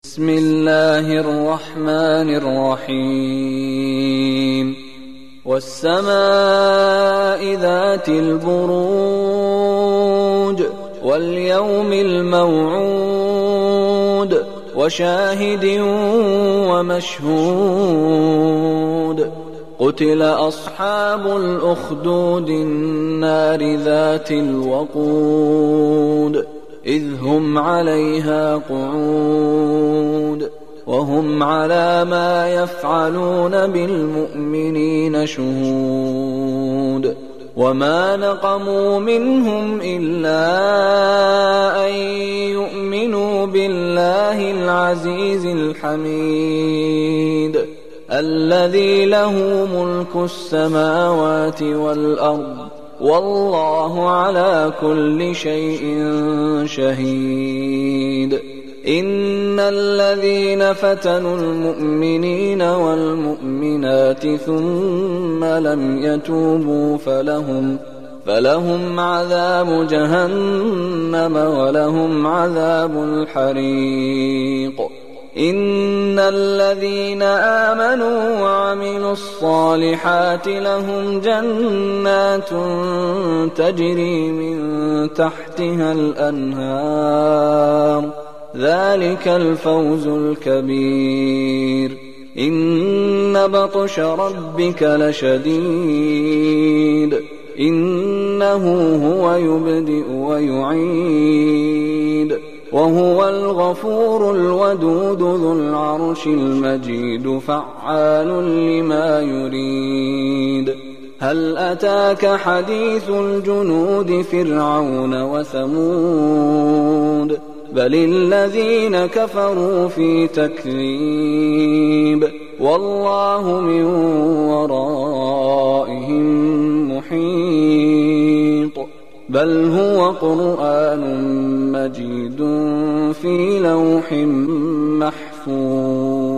بسم الله الرحمن الرحيم والسماء ذات البروج واليوم الموعود وشاهد ومشهود قتل أصحاب الأخدود النار ذات الوقود إذ هم عليها قعود وهم على ما يفعلون بالمؤمنين شهود وما نقموا منهم إلا أن يؤمنوا بالله العزيز الحميد الذي له ملك السماوات والأرض والله على كل شيء شهيد إن الذين فتنوا المؤمنين والمؤمنات ثم لم يتوبوا فلهم عذاب جهنم ولهم عذاب الحريق إن الذين آمنوا وعملوا الصالحات لهم جنات تجري من تحتها الأنهار ذلك الفوز الكبير إن بطش ربك لشديد إنه هو يبدئ ويعيد وهو الغفور الودود ذو العرش المجيد فعال لما يريد هل أتاك حديث الجنود فرعون وثمود بل الذين كفروا في تكذيب والله من ورائهم محيط بل هو قرآن مجيد في لوح محفوظ.